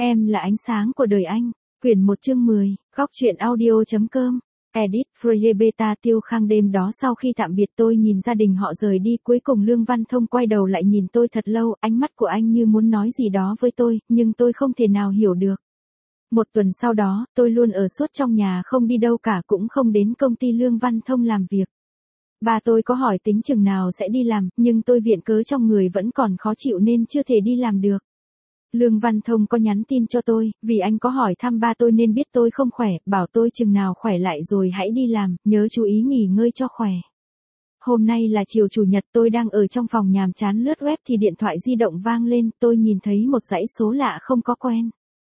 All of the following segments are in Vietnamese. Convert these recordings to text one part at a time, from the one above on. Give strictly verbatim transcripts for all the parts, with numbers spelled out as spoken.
Em là ánh sáng của đời anh. Quyển một chương mười, góc truyện audio.com. Edit, Freya Beta Tiêu Khang. Đêm đó sau khi tạm biệt tôi nhìn gia đình họ rời đi, cuối cùng Lương Văn Thông quay đầu lại nhìn tôi thật lâu, ánh mắt của anh như muốn nói gì đó với tôi, nhưng tôi không thể nào hiểu được. Một tuần sau đó, tôi luôn ở suốt trong nhà không đi đâu cả, cũng không đến công ty Lương Văn Thông làm việc. Bà tôi có hỏi tính chừng nào sẽ đi làm, nhưng tôi viện cớ trong người vẫn còn khó chịu nên chưa thể đi làm được. Lương Văn Thông có nhắn tin cho tôi, vì anh có hỏi thăm ba tôi nên biết tôi không khỏe, bảo tôi chừng nào khỏe lại rồi hãy đi làm, nhớ chú ý nghỉ ngơi cho khỏe. Hôm nay là chiều chủ nhật, tôi đang ở trong phòng nhàm chán lướt web thì điện thoại di động vang lên, tôi nhìn thấy một dãy số lạ không có quen.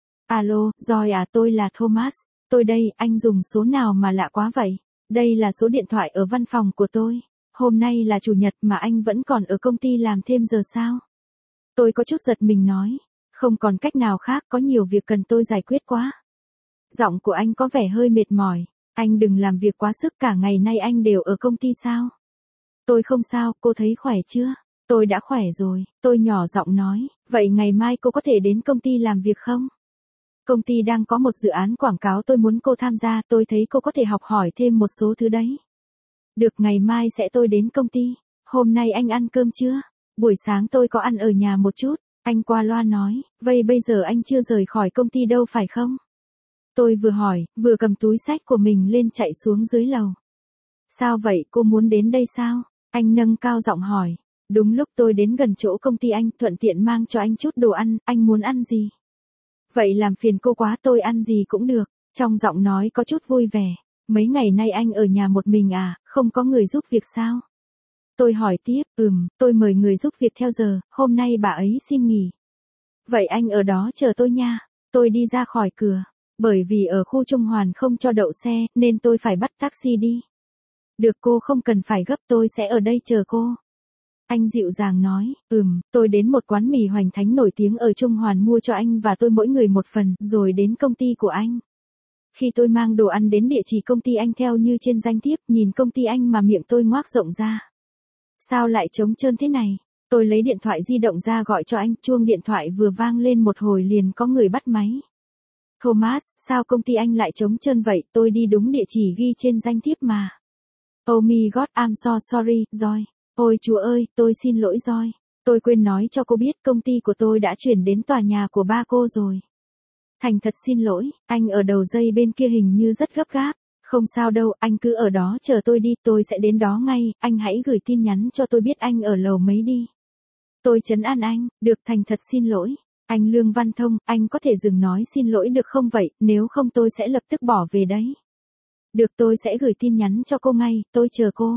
Alo, Joy à, tôi là Thomas. Tôi đây, anh dùng số nào mà lạ quá vậy? Đây là số điện thoại ở văn phòng của tôi. Hôm nay là chủ nhật mà anh vẫn còn ở công ty làm thêm giờ sao? Tôi có chút giật mình nói. Không còn cách nào khác, có nhiều việc cần tôi giải quyết quá. Giọng của anh có vẻ hơi mệt mỏi. Anh đừng làm việc quá sức, cả ngày nay anh đều ở công ty sao? Tôi không sao, cô thấy khỏe chưa? Tôi đã khỏe rồi, tôi nhỏ giọng nói. Vậy ngày mai cô có thể đến công ty làm việc không? Công ty đang có một dự án quảng cáo tôi muốn cô tham gia, tôi thấy cô có thể học hỏi thêm một số thứ đấy. Được, ngày mai sẽ tôi đến công ty. Hôm nay anh ăn cơm chưa? Buổi sáng tôi có ăn ở nhà một chút. Anh qua loa nói, vậy bây giờ anh chưa rời khỏi công ty đâu phải không? Tôi vừa hỏi, vừa cầm túi xách của mình lên chạy xuống dưới lầu. Sao vậy, cô muốn đến đây sao? Anh nâng cao giọng hỏi. Đúng lúc tôi đến gần chỗ công ty anh, thuận tiện mang cho anh chút đồ ăn, anh muốn ăn gì? Vậy làm phiền cô quá, tôi ăn gì cũng được. Trong giọng nói có chút vui vẻ. Mấy ngày nay anh ở nhà một mình à, không có người giúp việc sao? Tôi hỏi tiếp, ừm, tôi mời người giúp việc theo giờ, hôm nay bà ấy xin nghỉ. Vậy anh ở đó chờ tôi nha. Tôi đi ra khỏi cửa. Bởi vì ở khu Trung Hoàn không cho đậu xe, nên tôi phải bắt taxi đi. Được, cô không cần phải gấp, tôi sẽ ở đây chờ cô. Anh dịu dàng nói, ừm, tôi đến một quán mì hoành thánh nổi tiếng ở Trung Hoàn mua cho anh và tôi mỗi người một phần, rồi đến công ty của anh. Khi tôi mang đồ ăn đến địa chỉ công ty anh theo như trên danh thiếp, nhìn công ty anh mà miệng tôi ngoác rộng ra. Sao lại trống trơn thế này? Tôi lấy điện thoại di động ra gọi cho anh, chuông điện thoại vừa vang lên một hồi liền có người bắt máy. Thomas, sao công ty anh lại trống trơn vậy? Tôi đi đúng địa chỉ ghi trên danh thiếp mà. Oh my god, I'm so sorry, Joy. Ôi chúa ơi, tôi xin lỗi Joy. Tôi quên nói cho cô biết công ty của tôi đã chuyển đến tòa nhà của ba cô rồi. Thành thật xin lỗi, anh ở đầu dây bên kia hình như rất gấp gáp. Không sao đâu, anh cứ ở đó chờ tôi đi, tôi sẽ đến đó ngay, anh hãy gửi tin nhắn cho tôi biết anh ở lầu mấy đi. Tôi trấn an anh, được, thành thật xin lỗi. Anh Lương Văn Thông, anh có thể dừng nói xin lỗi được không vậy, nếu không tôi sẽ lập tức bỏ về đấy. Được, tôi sẽ gửi tin nhắn cho cô ngay, tôi chờ cô.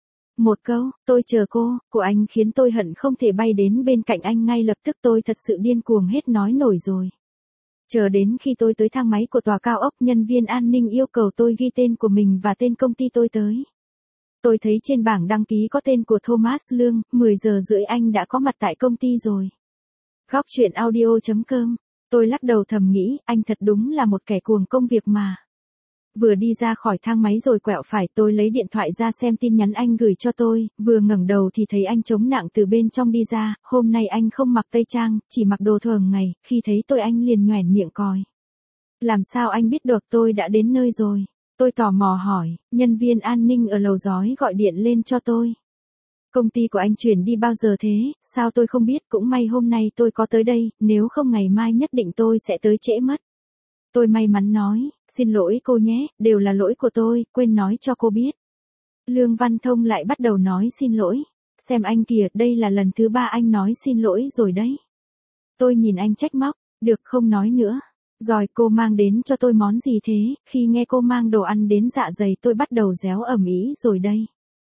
Một câu, tôi chờ cô, của anh khiến tôi hận không thể bay đến bên cạnh anh ngay lập tức, tôi thật sự điên cuồng hết nói nổi rồi. Chờ đến khi tôi tới thang máy của tòa cao ốc, nhân viên an ninh yêu cầu tôi ghi tên của mình và tên công ty tôi tới. Tôi thấy trên bảng đăng ký có tên của Thomas Lương, mười giờ rưỡi anh đã có mặt tại công ty rồi. Góc truyện audio.com. Tôi lắc đầu thầm nghĩ, anh thật đúng là một kẻ cuồng công việc mà. Vừa đi ra khỏi thang máy rồi quẹo phải, tôi lấy điện thoại ra xem tin nhắn anh gửi cho tôi, vừa ngẩng đầu thì thấy anh chống nặng từ bên trong đi ra, hôm nay anh không mặc tây trang, chỉ mặc đồ thường ngày, khi thấy tôi anh liền nhoẻn miệng còi. Làm sao anh biết được tôi đã đến nơi rồi? Tôi tò mò hỏi, nhân viên an ninh ở lầu giói gọi điện lên cho tôi. Công ty của anh chuyển đi bao giờ thế, sao tôi không biết, cũng may hôm nay tôi có tới đây, nếu không ngày mai nhất định tôi sẽ tới trễ mất. Tôi may mắn nói, xin lỗi cô nhé, đều là lỗi của tôi, quên nói cho cô biết. Lương Văn Thông lại bắt đầu nói xin lỗi. Xem anh kìa, đây là lần thứ ba anh nói xin lỗi rồi đấy. Tôi nhìn anh trách móc, được không nói nữa. Rồi cô mang đến cho tôi món gì thế, khi nghe cô mang đồ ăn đến dạ dày tôi bắt đầu réo ầm ĩ rồi đây.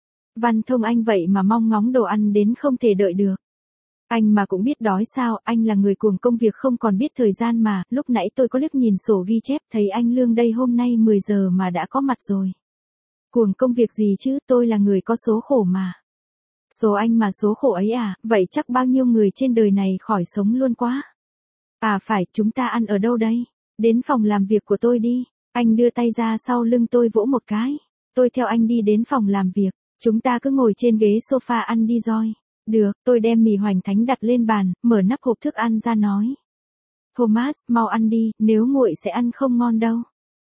Văn Thông anh vậy mà mong ngóng đồ ăn đến không thể đợi được. Anh mà cũng biết đói sao, anh là người cuồng công việc không còn biết thời gian mà, lúc nãy tôi có liếc nhìn sổ ghi chép thấy anh Lương đây hôm nay mười giờ mà đã có mặt rồi. Cuồng công việc gì chứ, tôi là người có số khổ mà. Số anh mà số khổ ấy à, vậy chắc bao nhiêu người trên đời này khỏi sống luôn quá. À phải, chúng ta ăn ở đâu đây? Đến phòng làm việc của tôi đi. Anh đưa tay ra sau lưng tôi vỗ một cái. Tôi theo anh đi đến phòng làm việc, chúng ta cứ ngồi trên ghế sofa ăn đi Joy. Được, tôi đem mì hoành thánh đặt lên bàn, mở nắp hộp thức ăn ra nói. Thomas, mau ăn đi, nếu nguội sẽ ăn không ngon đâu.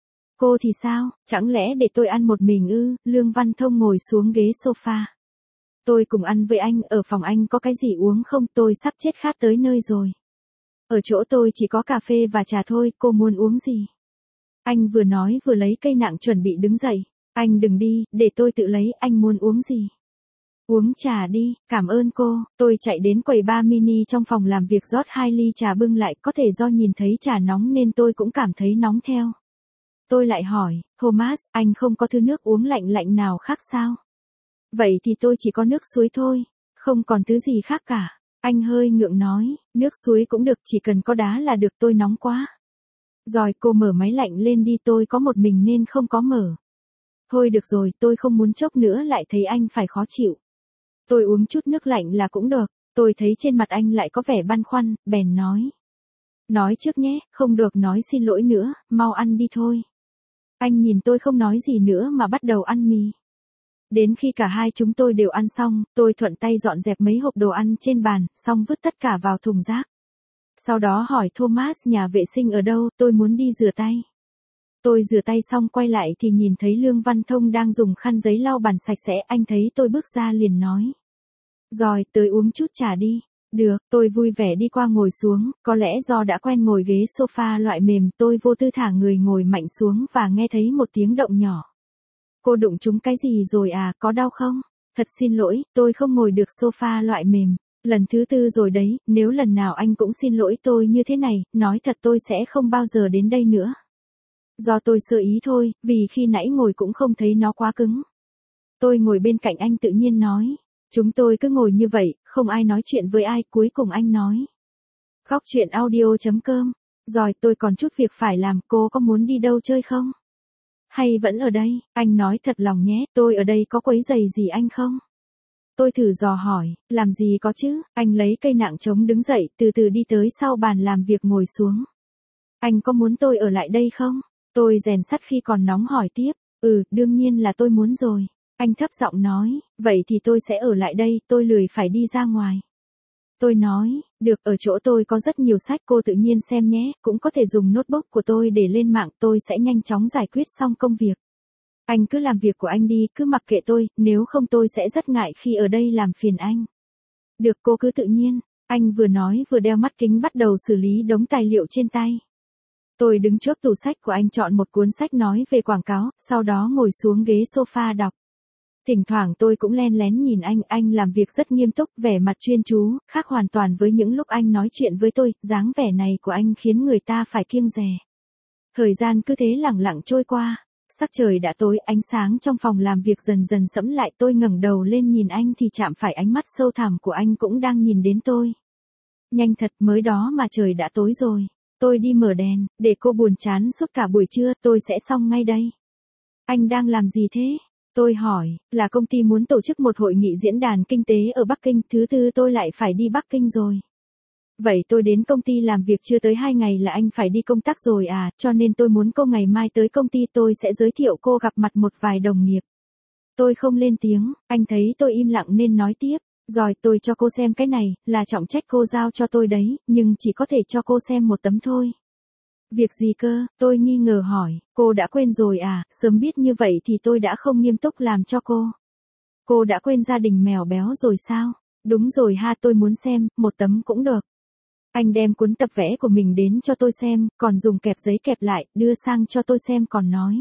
Cô thì sao, chẳng lẽ để tôi ăn một mình ư? Lương Văn Thông ngồi xuống ghế sofa. Tôi cùng ăn với anh, ở phòng anh có cái gì uống không? Tôi sắp chết khát tới nơi rồi. Ở chỗ tôi chỉ có cà phê và trà thôi, cô muốn uống gì? Anh vừa nói vừa lấy cây nặng chuẩn bị đứng dậy. Anh đừng đi, để tôi tự lấy, anh muốn uống gì? Uống trà đi, cảm ơn cô. Tôi chạy đến quầy bar mini trong phòng làm việc rót hai ly trà bưng lại, có thể do nhìn thấy trà nóng nên tôi cũng cảm thấy nóng theo. Tôi lại hỏi, Thomas, anh không có thứ nước uống lạnh lạnh nào khác sao? Vậy thì tôi chỉ có nước suối thôi, không còn thứ gì khác cả. Anh hơi ngượng nói, nước suối cũng được, chỉ cần có đá là được, tôi nóng quá. Rồi cô mở máy lạnh lên đi, tôi có một mình nên không có mở. Thôi được rồi, tôi không muốn chốc nữa lại thấy anh phải khó chịu. Tôi uống chút nước lạnh là cũng được. Tôi thấy trên mặt anh lại có vẻ băn khoăn, bèn nói. Nói trước nhé, không được nói xin lỗi nữa, mau ăn đi thôi. Anh nhìn tôi không nói gì nữa mà bắt đầu ăn mì. Đến khi cả hai chúng tôi đều ăn xong, tôi thuận tay dọn dẹp mấy hộp đồ ăn trên bàn, xong vứt tất cả vào thùng rác. Sau đó hỏi Thomas nhà vệ sinh ở đâu, tôi muốn đi rửa tay. Tôi rửa tay xong quay lại thì nhìn thấy Lương Văn Thông đang dùng khăn giấy lau bàn sạch sẽ, anh thấy tôi bước ra liền nói. Rồi, tới uống chút trà đi. Được, tôi vui vẻ đi qua ngồi xuống, có lẽ do đã quen ngồi ghế sofa loại mềm, tôi vô tư thả người ngồi mạnh xuống và nghe thấy một tiếng động nhỏ. Cô đụng trúng cái gì rồi à, có đau không? Thật xin lỗi, tôi không ngồi được sofa loại mềm. Lần thứ tư rồi đấy, nếu lần nào anh cũng xin lỗi tôi như thế này, nói thật tôi sẽ không bao giờ đến đây nữa. Do tôi sơ ý thôi, vì khi nãy ngồi cũng không thấy nó quá cứng. Tôi ngồi bên cạnh anh tự nhiên nói. Chúng tôi cứ ngồi như vậy, không ai nói chuyện với ai, cuối cùng anh nói. Khóc chuyện audio chấm com. Rồi tôi còn chút việc phải làm, cô có muốn đi đâu chơi không? Hay vẫn ở đây, anh nói thật lòng nhé, tôi ở đây có quấy rầy gì anh không? Tôi thử dò hỏi, làm gì có chứ, anh lấy cây nặng trống đứng dậy, từ từ đi tới sau bàn làm việc ngồi xuống. Anh có muốn tôi ở lại đây không? Tôi rèn sắt khi còn nóng hỏi tiếp, ừ, đương nhiên là tôi muốn rồi. Anh thấp giọng nói, vậy thì tôi sẽ ở lại đây, tôi lười phải đi ra ngoài. Tôi nói, được, ở chỗ tôi có rất nhiều sách, cô tự nhiên xem nhé, cũng có thể dùng notebook của tôi để lên mạng, tôi sẽ nhanh chóng giải quyết xong công việc. Anh cứ làm việc của anh đi, cứ mặc kệ tôi, nếu không tôi sẽ rất ngại khi ở đây làm phiền anh. Được, cô cứ tự nhiên. Anh vừa nói vừa đeo mắt kính bắt đầu xử lý đống tài liệu trên tay. Tôi đứng trước tủ sách của anh chọn một cuốn sách nói về quảng cáo, sau đó ngồi xuống ghế sofa đọc. Thỉnh thoảng tôi cũng len lén nhìn anh, anh làm việc rất nghiêm túc, vẻ mặt chuyên chú, khác hoàn toàn với những lúc anh nói chuyện với tôi, dáng vẻ này của anh khiến người ta phải kiêng dè. Thời gian cứ thế lẳng lặng trôi qua, sắc trời đã tối, ánh sáng trong phòng làm việc dần dần sẫm lại, tôi ngẩng đầu lên nhìn anh thì chạm phải ánh mắt sâu thẳm của anh cũng đang nhìn đến tôi. Nhanh thật, mới đó mà trời đã tối rồi. Tôi đi mở đèn, để cô buồn chán suốt cả buổi trưa, tôi sẽ xong ngay đây. Anh đang làm gì thế? Tôi hỏi, là công ty muốn tổ chức một hội nghị diễn đàn kinh tế ở Bắc Kinh, thứ tư tôi lại phải đi Bắc Kinh rồi. Vậy tôi đến công ty làm việc chưa tới hai ngày là anh phải đi công tác rồi à, cho nên tôi muốn cô ngày mai tới công ty tôi sẽ giới thiệu cô gặp mặt một vài đồng nghiệp. Tôi không lên tiếng, anh thấy tôi im lặng nên nói tiếp, rồi tôi cho cô xem cái này, là trọng trách cô giao cho tôi đấy, nhưng chỉ có thể cho cô xem một tấm thôi. Việc gì cơ, tôi nghi ngờ hỏi, cô đã quên rồi à, sớm biết như vậy thì tôi đã không nghiêm túc làm cho cô. Cô đã quên gia đình mèo béo rồi sao? Đúng rồi ha, tôi muốn xem, một tấm cũng được. Anh đem cuốn tập vẽ của mình đến cho tôi xem, còn dùng kẹp giấy kẹp lại, đưa sang cho tôi xem còn nói.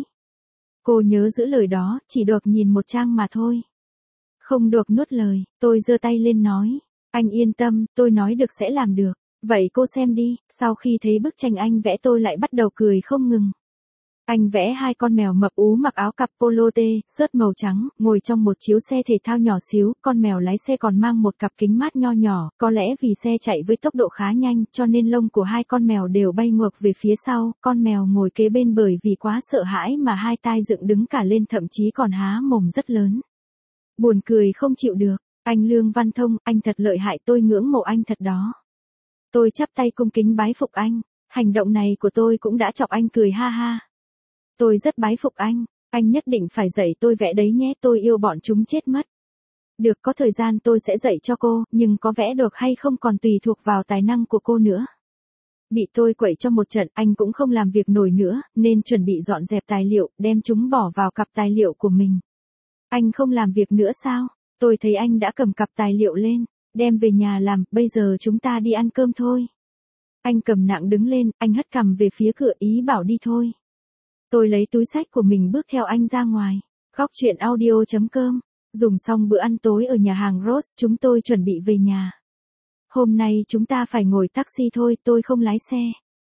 Cô nhớ giữ lời đó, chỉ được nhìn một trang mà thôi. Không được nuốt lời, tôi giơ tay lên nói. Anh yên tâm, tôi nói được sẽ làm được. Vậy cô xem đi, sau khi thấy bức tranh anh vẽ tôi lại bắt đầu cười không ngừng. Anh vẽ hai con mèo mập ú mặc áo cặp polo tê, sớt màu trắng, ngồi trong một chiếu xe thể thao nhỏ xíu, con mèo lái xe còn mang một cặp kính mát nho nhỏ, có lẽ vì xe chạy với tốc độ khá nhanh, cho nên lông của hai con mèo đều bay ngược về phía sau, con mèo ngồi kế bên bởi vì quá sợ hãi mà hai tai dựng đứng cả lên thậm chí còn há mồm rất lớn. Buồn cười không chịu được, anh Lương Văn Thông, anh thật lợi hại, tôi ngưỡng mộ anh thật đó. Tôi chắp tay cung kính bái phục anh, hành động này của tôi cũng đã chọc anh cười ha ha. Tôi rất bái phục anh, anh nhất định phải dạy tôi vẽ đấy nhé, tôi yêu bọn chúng chết mất. Được, có thời gian tôi sẽ dạy cho cô, nhưng có vẽ được hay không còn tùy thuộc vào tài năng của cô nữa. Bị tôi quậy cho một trận, anh cũng không làm việc nổi nữa, nên chuẩn bị dọn dẹp tài liệu, đem chúng bỏ vào cặp tài liệu của mình. Anh không làm việc nữa sao? Tôi thấy anh đã cầm cặp tài liệu lên, đem về nhà làm, bây giờ chúng ta đi ăn cơm thôi. Anh cầm nặng đứng lên, anh hất cằm về phía cửa ý bảo đi thôi. Tôi lấy túi xách của mình bước theo anh ra ngoài. Góc chuyện audio chấm com. Dùng xong bữa ăn tối ở nhà hàng Rose, chúng tôi chuẩn bị về nhà. Hôm nay chúng ta phải ngồi taxi thôi, tôi không lái xe.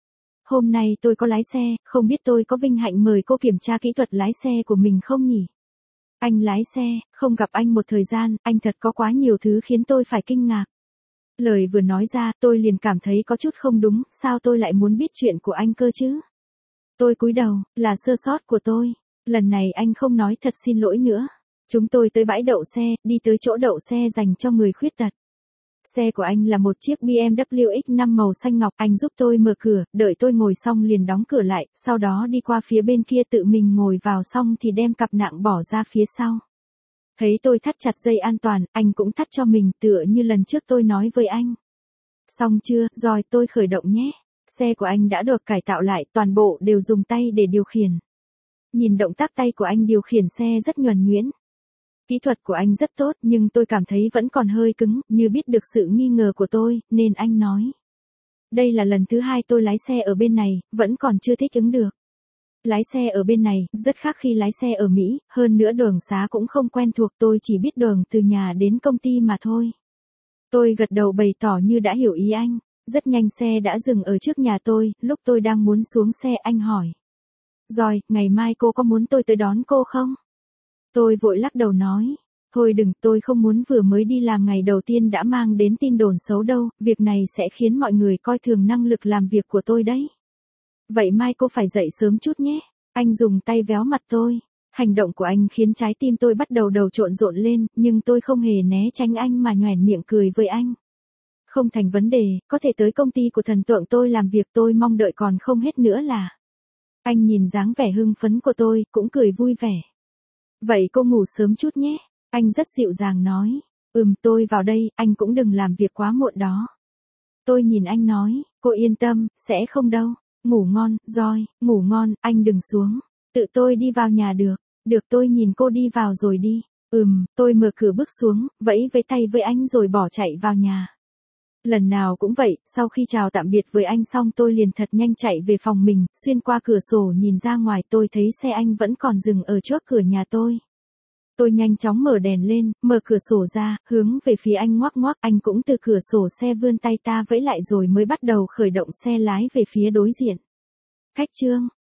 Hôm nay tôi có lái xe, không biết tôi có vinh hạnh mời cô kiểm tra kỹ thuật lái xe của mình không nhỉ? Anh lái xe, không gặp anh một thời gian, anh thật có quá nhiều thứ khiến tôi phải kinh ngạc. Lời vừa nói ra, tôi liền cảm thấy có chút không đúng, sao tôi lại muốn biết chuyện của anh cơ chứ? Tôi cúi đầu, là sơ sót của tôi. Lần này anh không nói thật xin lỗi nữa. Chúng tôi tới bãi đậu xe, đi tới chỗ đậu xe dành cho người khuyết tật. Xe của anh là một chiếc bê em vê ích năm màu xanh ngọc, anh giúp tôi mở cửa, đợi tôi ngồi xong liền đóng cửa lại, sau đó đi qua phía bên kia tự mình ngồi vào xong thì đem cặp nặng bỏ ra phía sau. Thấy tôi thắt chặt dây an toàn, anh cũng thắt cho mình tựa như lần trước tôi nói với anh. Xong chưa, rồi tôi khởi động nhé. Xe của anh đã được cải tạo lại, toàn bộ đều dùng tay để điều khiển. Nhìn động tác tay của anh điều khiển xe rất nhuần nhuyễn. Kỹ thuật của anh rất tốt nhưng tôi cảm thấy vẫn còn hơi cứng, như biết được sự nghi ngờ của tôi, nên anh nói. Đây là lần thứ hai tôi lái xe ở bên này, vẫn còn chưa thích ứng được. Lái xe ở bên này, rất khác khi lái xe ở Mỹ, hơn nữa đường xá cũng không quen thuộc, tôi chỉ biết đường từ nhà đến công ty mà thôi. Tôi gật đầu bày tỏ như đã hiểu ý anh. Rất nhanh xe đã dừng ở trước nhà tôi, lúc tôi đang muốn xuống xe anh hỏi. Rồi, ngày mai cô có muốn tôi tới đón cô không? Tôi vội lắc đầu nói. Thôi đừng, tôi không muốn vừa mới đi làm ngày đầu tiên đã mang đến tin đồn xấu đâu, việc này sẽ khiến mọi người coi thường năng lực làm việc của tôi đấy. Vậy mai cô phải dậy sớm chút nhé. Anh dùng tay véo mặt tôi. Hành động của anh khiến trái tim tôi bắt đầu đầu trộn rộn lên, nhưng tôi không hề né tránh anh mà nhoẻn miệng cười với anh. Không thành vấn đề, có thể tới công ty của thần tượng tôi làm việc, tôi mong đợi còn không hết nữa là. Anh nhìn dáng vẻ hưng phấn của tôi, cũng cười vui vẻ. Vậy cô ngủ sớm chút nhé. Anh rất dịu dàng nói. Ừm, tôi vào đây, anh cũng đừng làm việc quá muộn đó. Tôi nhìn anh nói, cô yên tâm, sẽ không đâu. Ngủ ngon, rồi, ngủ ngon, anh đừng xuống. Tự tôi đi vào nhà được. Được, tôi nhìn cô đi vào rồi đi. Ừm, tôi mở cửa bước xuống, vẫy với tay với anh rồi bỏ chạy vào nhà. Lần nào cũng vậy, sau khi chào tạm biệt với anh xong tôi liền thật nhanh chạy về phòng mình, xuyên qua cửa sổ nhìn ra ngoài tôi thấy xe anh vẫn còn dừng ở trước cửa nhà tôi. Tôi nhanh chóng mở đèn lên, mở cửa sổ ra, hướng về phía anh ngoắc ngoắc, anh cũng từ cửa sổ xe vươn tay ta vẫy lại rồi mới bắt đầu khởi động xe lái về phía đối diện. Khách trương,